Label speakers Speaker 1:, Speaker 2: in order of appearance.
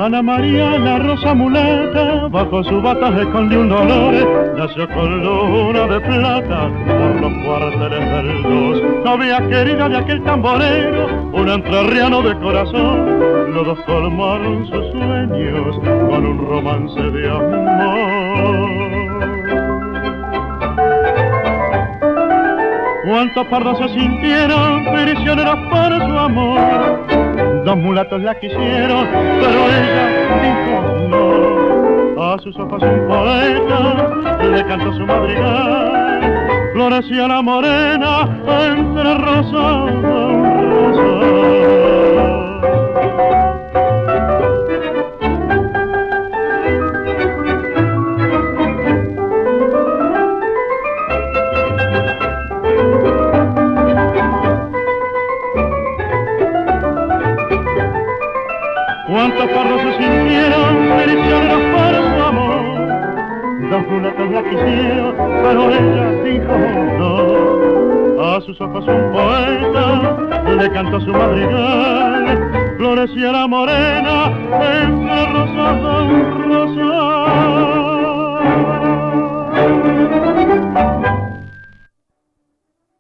Speaker 1: Ana María, la rosa mulata, bajo su bata escondió un dolor. Nació con luna de plata por los cuarteles del 2. Novia querida de aquel tamborero, un entrerriano de corazón. Los dos colmaron sus sueños con un romance de amor. Cuántos pardos se sintieron prisioneros por su amor. Dos mulatos la quisieron, pero ella dijo no. A sus ojos un poeta le cantó su madrigal. Florecía la morena entre rosas, rosas. Cuántos carros se sintieron prisioneros para su amor. Dos mulatos la quisieron, pero ella dijo no. A sus ojos un poeta le cantó su madrigal. Florecía la morena entre rosas.